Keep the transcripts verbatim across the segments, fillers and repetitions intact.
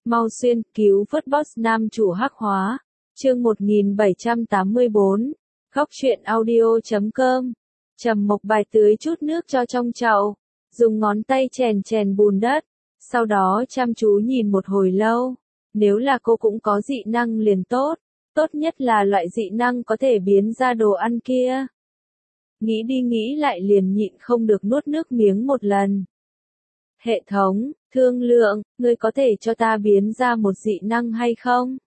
Mau xuyên cứu vớt boss nam chủ hắc hóa. Chương một nghìn bảy trăm tám mươi bốn. Góc truyện audio chấm com. Trầm Mộc Bạch tưới chút nước cho trong chậu, dùng ngón tay chèn chèn bùn đất, sau đó chăm chú nhìn một hồi lâu. Nếu là cô cũng có dị năng liền tốt, tốt nhất là loại dị năng có thể biến ra đồ ăn kia. Nghĩ đi nghĩ lại liền nhịn không được nuốt nước miếng một lần. Hệ thống, thương lượng, ngươi có thể cho ta biến ra một dị năng hay không?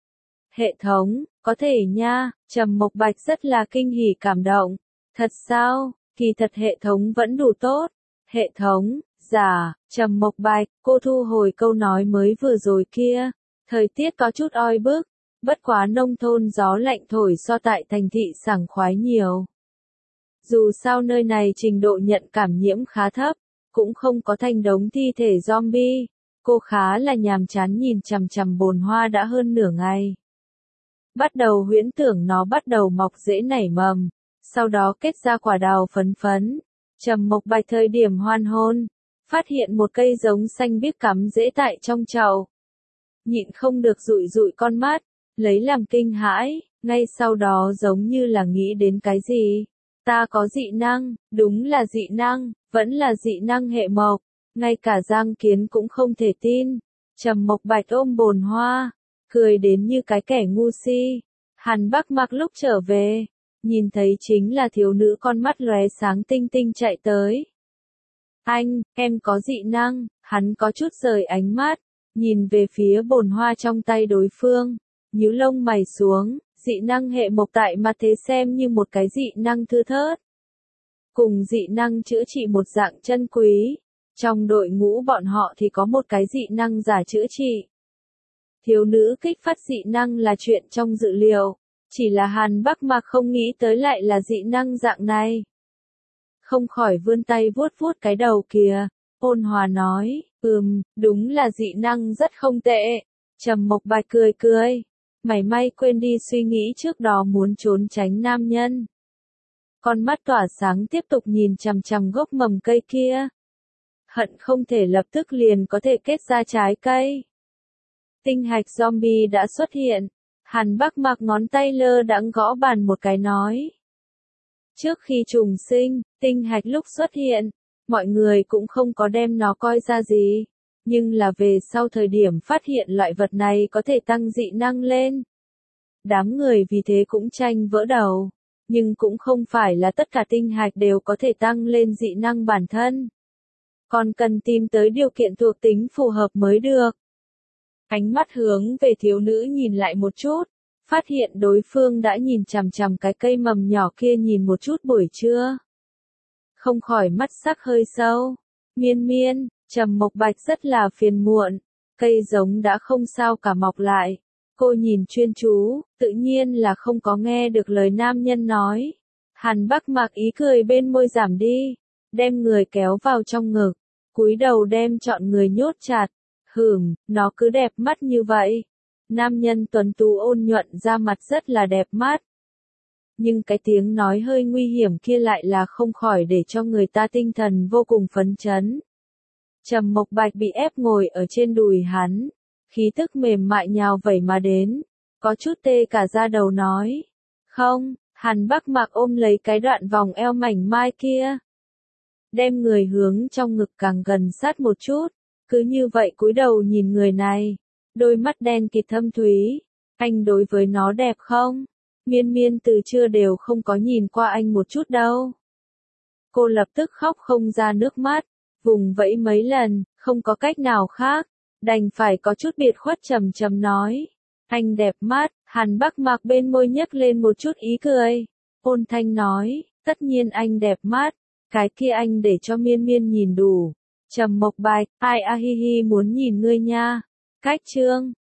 Hệ thống, có thể nha. Trầm Mộc Bạch rất là kinh hỉ cảm động. Thật sao? Kỳ thật hệ thống vẫn đủ tốt. Hệ thống, giả. Trầm Mộc Bạch, cô thu hồi câu nói mới vừa rồi kia. Thời tiết có chút oi bức, bất quá nông thôn gió lạnh thổi so tại thành thị sảng khoái nhiều. Dù sao nơi này trình độ nhận cảm nhiễm khá thấp, cũng không có thành đống thi thể zombie. Cô khá là nhàm chán nhìn chằm chằm bồn hoa đã hơn nửa ngày. Bắt đầu huyễn tưởng nó bắt đầu mọc rễ nảy mầm, sau đó kết ra quả đào phấn phấn. Trầm Mộc Bạch thời điểm hoan hôn, phát hiện một cây giống xanh biếc cắm rễ tại trong chậu. Nhịn không được dụi dụi con mắt, lấy làm kinh hãi, ngay sau đó giống như là nghĩ đến cái gì. Ta có dị năng, đúng là dị năng, vẫn là dị năng hệ mộc, ngay cả Giang Kiến cũng không thể tin. Trầm Mộc Bạch ôm bồn hoa, cười đến như cái kẻ ngu si. Hàn Bắc Mặc lúc trở về, nhìn thấy chính là thiếu nữ con mắt lóe sáng tinh tinh chạy tới. Anh, em có dị năng. Hắn có chút rời ánh mắt, nhìn về phía bồn hoa trong tay đối phương, nhíu lông mày xuống. Dị năng hệ mộc tại mặt thế xem như một cái dị năng thưa thớt. Cùng dị năng chữa trị một dạng chân quý. Trong đội ngũ bọn họ thì có một cái dị năng giả chữa trị. Thiếu nữ kích phát dị năng là chuyện trong dự liệu, chỉ là Hàn Bắc Mặc không nghĩ tới lại là dị năng dạng này. Không khỏi vươn tay vuốt vuốt cái đầu kìa, ôn hòa nói, ừm, đúng là dị năng rất không tệ. Trầm Mộc Bạch cười cười, mảy may quên đi suy nghĩ trước đó muốn trốn tránh nam nhân. Con mắt tỏa sáng tiếp tục nhìn chằm chằm gốc mầm cây kia. Hận không thể lập tức liền có thể kết ra trái cây. Tinh hạch zombie đã xuất hiện. Hàn Bắc Mặc ngón tay lơ đãng gõ bàn một cái nói. Trước khi trùng sinh, tinh hạch lúc xuất hiện, mọi người cũng không có đem nó coi ra gì. Nhưng là về sau thời điểm phát hiện loại vật này có thể tăng dị năng lên. Đám người vì thế cũng tranh vỡ đầu. Nhưng cũng không phải là tất cả tinh hạch đều có thể tăng lên dị năng bản thân. Còn cần tìm tới điều kiện thuộc tính phù hợp mới được. Ánh mắt hướng về thiếu nữ nhìn lại một chút, phát hiện đối phương đã nhìn chằm chằm cái cây mầm nhỏ kia nhìn một chút buổi trưa. Không khỏi mắt sắc hơi sâu. Miên miên, Trầm Mộc Bạch rất là phiền muộn, cây giống đã không sao cả mọc lại. Cô nhìn chuyên chú, tự nhiên là không có nghe được lời nam nhân nói. Hàn Bắc Mặc ý cười bên môi giảm đi, đem người kéo vào trong ngực, cúi đầu đem trọn người nhốt chặt. Hửm, nó cứ đẹp mắt như vậy. Nam nhân tuấn tú ôn nhuận ra mặt rất là đẹp mắt. Nhưng cái tiếng nói hơi nguy hiểm kia lại là không khỏi để cho người ta tinh thần vô cùng phấn chấn. Trầm Mộc Bạch bị ép ngồi ở trên đùi hắn, khí tức mềm mại nhào vẩy mà đến, có chút tê cả da đầu nói. Không, Hàn Bắc Mặc ôm lấy cái đoạn vòng eo mảnh mai kia. Đem người hướng trong ngực càng gần sát một chút. Cứ như vậy cúi đầu nhìn người này, đôi mắt đen kịt thâm thúy. Anh đối với nó đẹp không? Miên miên từ trưa đều không có nhìn qua anh một chút đâu. Cô lập tức khóc không ra nước mắt, vùng vẫy mấy lần, không có cách nào khác, đành phải có chút biệt khuất trầm trầm nói. Anh đẹp mắt. Hàn Bắc Mặc bên môi nhếch lên một chút ý cười, ôn thanh nói, tất nhiên anh đẹp mắt, cái kia anh để cho miên miên nhìn đủ. Trầm Mộc Bạch, ai a hi hi muốn nhìn ngươi nha. Cách chương,